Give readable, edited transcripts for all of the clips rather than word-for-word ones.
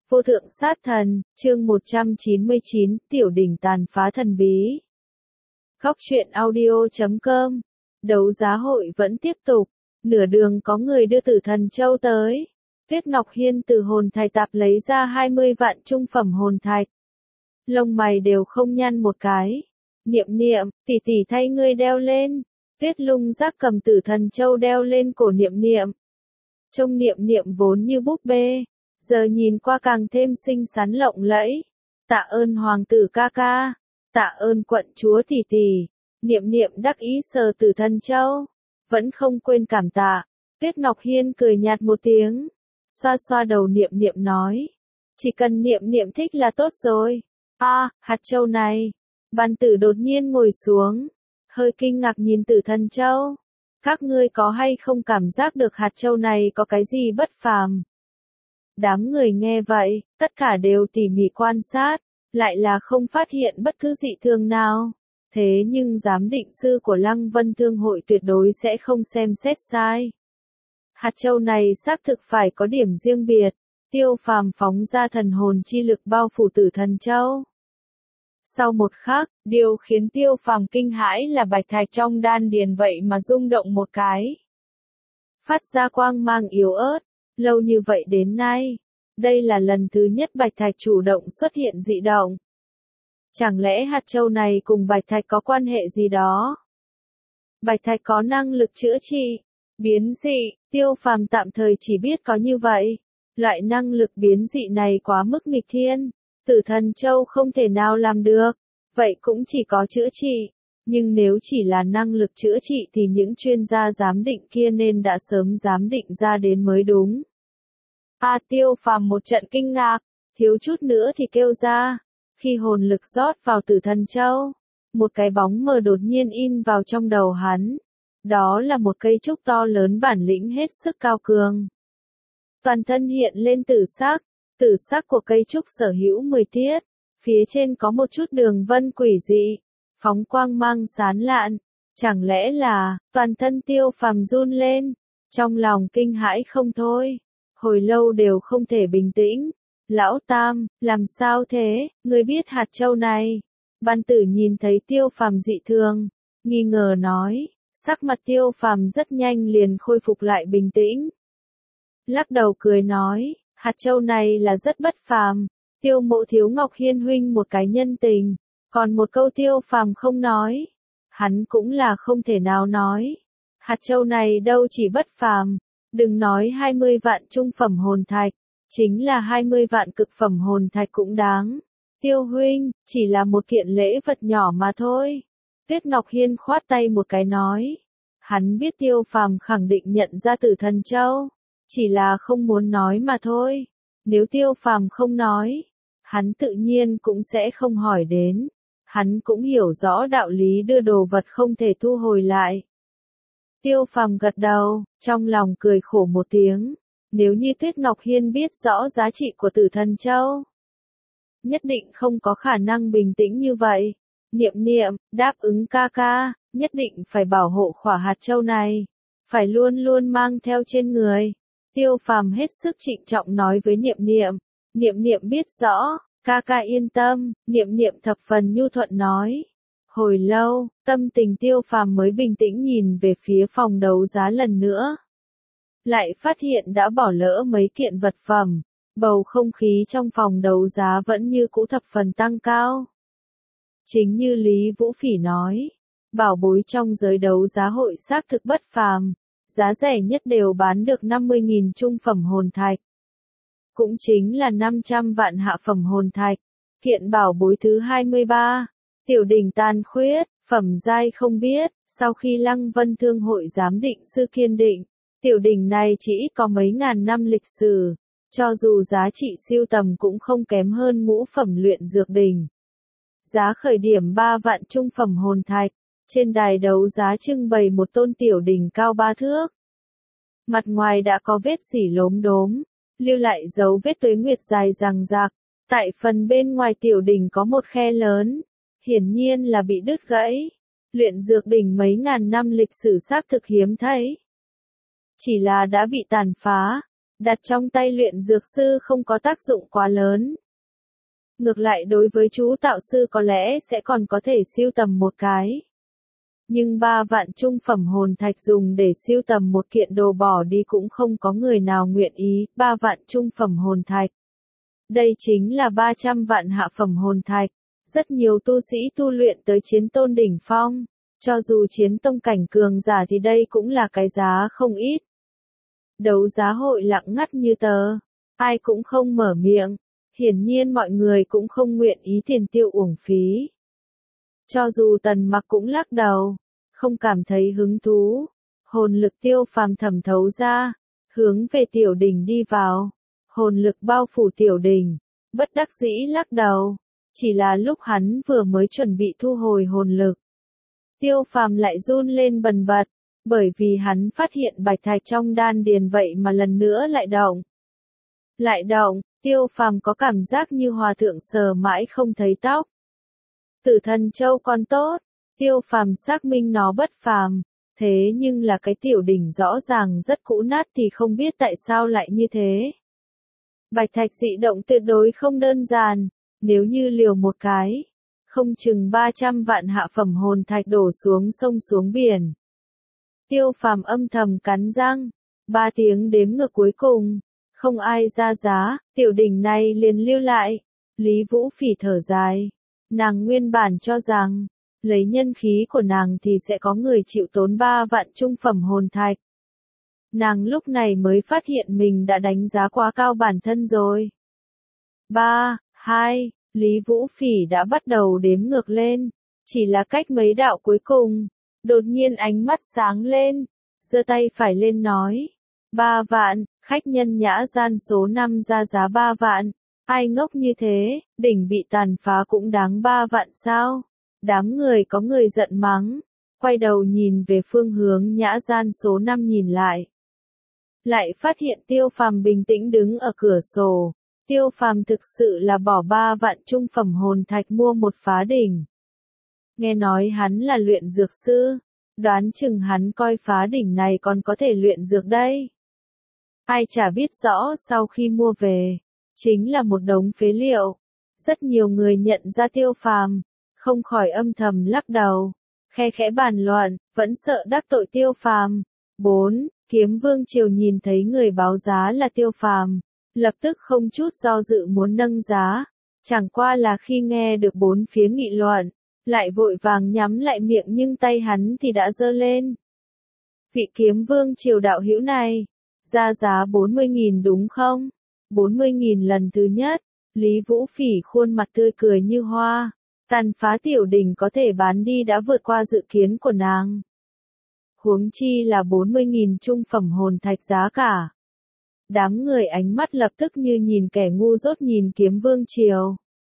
Vô thượng sát thần, chương 199, tiểu đỉnh tàn phá thần bí. Góc truyện audio.com. Đấu giá hội vẫn tiếp tục. Nửa đường có người đưa Tử Thần Châu tới. Tuyết Ngọc Hiên từ hồn thạch tạp lấy ra 20 vạn trung phẩm hồn thạch. Lông mày đều không nhăn một cái. Niệm niệm, tỷ tỷ thay ngươi đeo lên. Tuyết Lung Giác cầm Tử Thần Châu đeo lên cổ niệm niệm. Trông niệm niệm vốn như búp bê, giờ nhìn qua càng thêm xinh xắn lộng lẫy. Tạ ơn hoàng tử ca ca, tạ ơn quận chúa tỷ tỷ. Niệm niệm đắc ý sờ Tử Thần Châu, vẫn không quên cảm tạ. Tuyết Ngọc Hiên cười nhạt một tiếng, xoa xoa đầu niệm niệm nói, chỉ cần niệm niệm thích là tốt rồi. Hạt châu này. Bàn tử đột nhiên ngồi xuống, hơi kinh ngạc nhìn Tử Thần Châu. Các ngươi có hay không cảm giác được hạt châu này có cái gì bất phàm? Đám người nghe vậy, tất cả đều tỉ mỉ quan sát, lại là không phát hiện bất cứ dị thường nào. Thế nhưng giám định sư của Lăng Vân Thương hội tuyệt đối sẽ không xem xét sai. Hạt châu này xác thực phải có điểm riêng biệt. Tiêu Phàm phóng ra thần hồn chi lực bao phủ Tử Thần Châu. Sau một khắc, điều khiến Tiêu Phàm kinh hãi là bạch thạch trong đan điền vậy mà rung động một cái. Phát ra quang mang yếu ớt, lâu như vậy đến nay, đây là lần thứ nhất bạch thạch chủ động xuất hiện dị động. Chẳng lẽ hạt châu này cùng bạch thạch có quan hệ gì đó? Bạch thạch có năng lực chữa trị, biến dị, Tiêu Phàm tạm thời chỉ biết có như vậy. Loại năng lực biến dị này quá mức nghịch thiên. Tử Thần Châu không thể nào làm được, vậy cũng chỉ có chữa trị. Nhưng nếu chỉ là năng lực chữa trị thì những chuyên gia giám định kia nên đã sớm giám định ra đến mới đúng. Tiêu Phàm một trận kinh ngạc, thiếu chút nữa thì kêu ra. Khi hồn lực rót vào Tử Thần Châu, một cái bóng mờ đột nhiên in vào trong đầu hắn. Đó là một cây trúc to lớn bản lĩnh hết sức cao cường. Toàn thân hiện lên tử sắc. Tử sắc của cây trúc sở hữu 10 tiết, phía trên có một chút đường vân quỷ dị, phóng quang mang sáng lạn. Chẳng lẽ là, toàn thân Tiêu Phàm run lên, trong lòng kinh hãi không thôi, hồi lâu đều không thể bình tĩnh. Lão Tam, làm sao thế, ngươi biết hạt châu này? Ban Tử nhìn thấy Tiêu Phàm dị thường, nghi ngờ nói, sắc mặt Tiêu Phàm rất nhanh liền khôi phục lại bình tĩnh. Lắc đầu cười nói, hạt châu này là rất bất phàm, Tiêu Mộ thiếu Ngọc Hiên huynh một cái nhân tình, còn một câu Tiêu Phàm không nói, hắn cũng là không thể nào nói. Hạt châu này đâu chỉ bất phàm, đừng nói 20 vạn trung phẩm hồn thạch, chính là 20 vạn cực phẩm hồn thạch cũng đáng. Tiêu huynh, chỉ là một kiện lễ vật nhỏ mà thôi. Tuyết Ngọc Hiên khoát tay một cái nói, hắn biết Tiêu Phàm khẳng định nhận ra Tử Thần Châu. Chỉ là không muốn nói mà thôi. Nếu Tiêu Phàm không nói, hắn tự nhiên cũng sẽ không hỏi đến. Hắn cũng hiểu rõ đạo lý đưa đồ vật không thể thu hồi lại. Tiêu Phàm gật đầu, trong lòng cười khổ một tiếng. Nếu như Tuyết Ngọc Hiên biết rõ giá trị của Tử Thần Châu, nhất định không có khả năng bình tĩnh như vậy. Niệm niệm, đáp ứng ca ca, nhất định phải bảo hộ khỏa hạt châu này. Phải luôn luôn mang theo trên người. Tiêu Phàm hết sức trịnh trọng nói với Niệm Niệm. Niệm Niệm biết rõ, ca ca yên tâm. Niệm Niệm thập phần nhu thuận nói. Hồi lâu, tâm tình Tiêu Phàm mới bình tĩnh nhìn về phía phòng đấu giá lần nữa. Lại phát hiện đã bỏ lỡ mấy kiện vật phẩm. Bầu không khí trong phòng đấu giá vẫn như cũ thập phần tăng cao. Chính như Lý Vũ Phỉ nói, bảo bối trong giới đấu giá hội xác thực bất phàm. Giá rẻ nhất đều bán được 50.000 trung phẩm hồn thạch. Cũng chính là 500 vạn hạ phẩm hồn thạch. Kiện bảo bối thứ 23. Tiểu đỉnh tàn khuyết, phẩm giai không biết. Sau khi Lăng Vân Thương hội giám định sư kiên định, tiểu đỉnh này chỉ ít có mấy ngàn năm lịch sử. Cho dù giá trị siêu tầm cũng không kém hơn ngũ phẩm luyện dược đỉnh. Giá khởi điểm 3 vạn trung phẩm hồn thạch. Trên đài đấu giá trưng bày một tôn tiểu đỉnh cao 3 thước. Mặt ngoài đã có vết xỉ lốm đốm, lưu lại dấu vết tuế nguyệt dài dằng dặc. Tại phần bên ngoài tiểu đỉnh có một khe lớn, hiển nhiên là bị đứt gãy. Luyện dược đỉnh mấy ngàn năm lịch sử xác thực hiếm thấy. Chỉ là đã bị tàn phá, đặt trong tay luyện dược sư không có tác dụng quá lớn. Ngược lại đối với chú tạo sư có lẽ sẽ còn có thể sưu tầm một cái. Nhưng 3 vạn trung phẩm hồn thạch dùng để sưu tầm một kiện đồ bỏ đi cũng không có người nào nguyện ý. 3 vạn trung phẩm hồn thạch. Đây chính là 300 vạn hạ phẩm hồn thạch. Rất nhiều tu sĩ tu luyện tới chiến tôn đỉnh phong. Cho dù chiến tông cảnh cường giả thì đây cũng là cái giá không ít. Đấu giá hội lặng ngắt như tờ. Ai cũng không mở miệng. Hiển nhiên mọi người cũng không nguyện ý tiền tiêu uổng phí. Cho dù Tần Mặc cũng lắc đầu, không cảm thấy hứng thú. Hồn lực Tiêu Phàm thẩm thấu ra, hướng về tiểu đỉnh đi vào. Hồn lực bao phủ tiểu đỉnh, bất đắc dĩ lắc đầu. Chỉ là lúc hắn vừa mới chuẩn bị thu hồi hồn lực. Tiêu Phàm lại run lên bần bật, bởi vì hắn phát hiện bạch thạch trong đan điền vậy mà lần nữa lại động. Lại động, Tiêu Phàm có cảm giác như hòa thượng sờ mãi không thấy tóc. Tử Thần Châu còn tốt, Tiêu Phàm xác minh nó bất phàm, thế nhưng là cái tiểu đỉnh rõ ràng rất cũ nát thì không biết tại sao lại như thế. Bạch thạch dị động tuyệt đối không đơn giản, nếu như liều một cái, không chừng 300 vạn hạ phẩm hồn thạch đổ xuống sông xuống biển. Tiêu Phàm âm thầm cắn răng, 3 tiếng đếm ngược cuối cùng, không ai ra giá, tiểu đỉnh này liền lưu lại. Lý Vũ Phỉ thở dài, nàng nguyên bản cho rằng, lấy nhân khí của nàng thì sẽ có người chịu tốn 3 vạn trung phẩm hồn thạch. Nàng lúc này mới phát hiện mình đã đánh giá quá cao bản thân rồi. 3, 2, Lý Vũ Phỉ đã bắt đầu đếm ngược lên, chỉ là cách mấy đạo cuối cùng, đột nhiên ánh mắt sáng lên, giơ tay phải lên nói, 3 vạn, khách nhân nhã gian số 5 ra giá 3 vạn, ai ngốc như thế, đỉnh bị tàn phá cũng đáng 3 vạn sao? Đám người có người giận mắng, quay đầu nhìn về phương hướng nhã gian số 5 nhìn lại. Lại phát hiện Tiêu Phàm bình tĩnh đứng ở cửa sổ. Tiêu Phàm thực sự là bỏ 3 vạn trung phẩm hồn thạch mua một phá đỉnh. Nghe nói hắn là luyện dược sư, đoán chừng hắn coi phá đỉnh này còn có thể luyện dược đây. Ai chả biết rõ sau khi mua về, chính là một đống phế liệu. Rất nhiều người nhận ra Tiêu Phàm, không khỏi âm thầm lắc đầu, khe khẽ bàn luận, vẫn sợ đắc tội Tiêu Phàm. 4. Kiếm Vương Triều nhìn thấy người báo giá là Tiêu Phàm, lập tức không chút do dự muốn nâng giá, chẳng qua là khi nghe được 4 phía nghị luận, lại vội vàng nhắm lại miệng nhưng tay hắn thì đã giơ lên. Vị Kiếm Vương Triều đạo hữu này, ra giá 40.000 đúng không? 40.000 lần thứ nhất, Lý Vũ Phỉ khuôn mặt tươi cười như hoa, tàn phá tiểu đỉnh có thể bán đi đã vượt qua dự kiến của nàng. Huống chi là 40.000 trung phẩm hồn thạch giá cả. Đám người ánh mắt lập tức như nhìn kẻ ngu dốt nhìn Kiếm Vương Triều.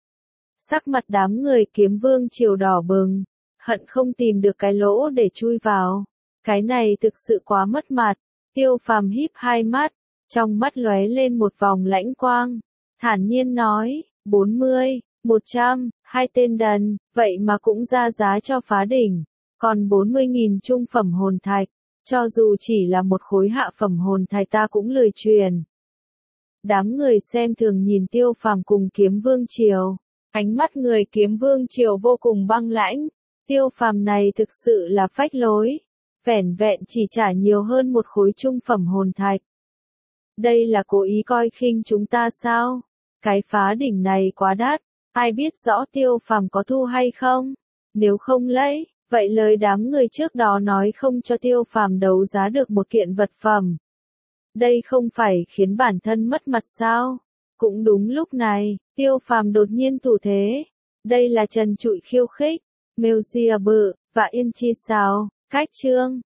Sắc mặt đám người Kiếm Vương Triều đỏ bừng, hận không tìm được cái lỗ để chui vào. Cái này thực sự quá mất mặt. Tiêu Phàm híp hai mắt, trong mắt lóe lên một vòng lãnh quang, thản nhiên nói, 40, 100, hai tên đần, vậy mà cũng ra giá cho phá đỉnh, còn 40.000 trung phẩm hồn thạch, cho dù chỉ là một khối hạ phẩm hồn thạch ta cũng lười truyền. Đám người xem thường nhìn Tiêu Phàm cùng Kiếm Vương Triều, ánh mắt người Kiếm Vương Triều vô cùng băng lãnh, Tiêu Phàm này thực sự là phách lối. Vẻn vẹn chỉ trả nhiều hơn một khối trung phẩm hồn thạch. Đây là cố ý coi khinh chúng ta sao? Cái phá đỉnh này quá đắt, ai biết rõ Tiêu Phàm có thu hay không? Nếu không lấy, vậy lời đám người trước đó nói không cho Tiêu Phàm đấu giá được một kiện vật phẩm. Đây không phải khiến bản thân mất mặt sao? Cũng đúng lúc này, Tiêu Phàm đột nhiên thủ thế. Đây là trần trụi khiêu khích, Mêu Bự, và Yên Chi sao? Cách chương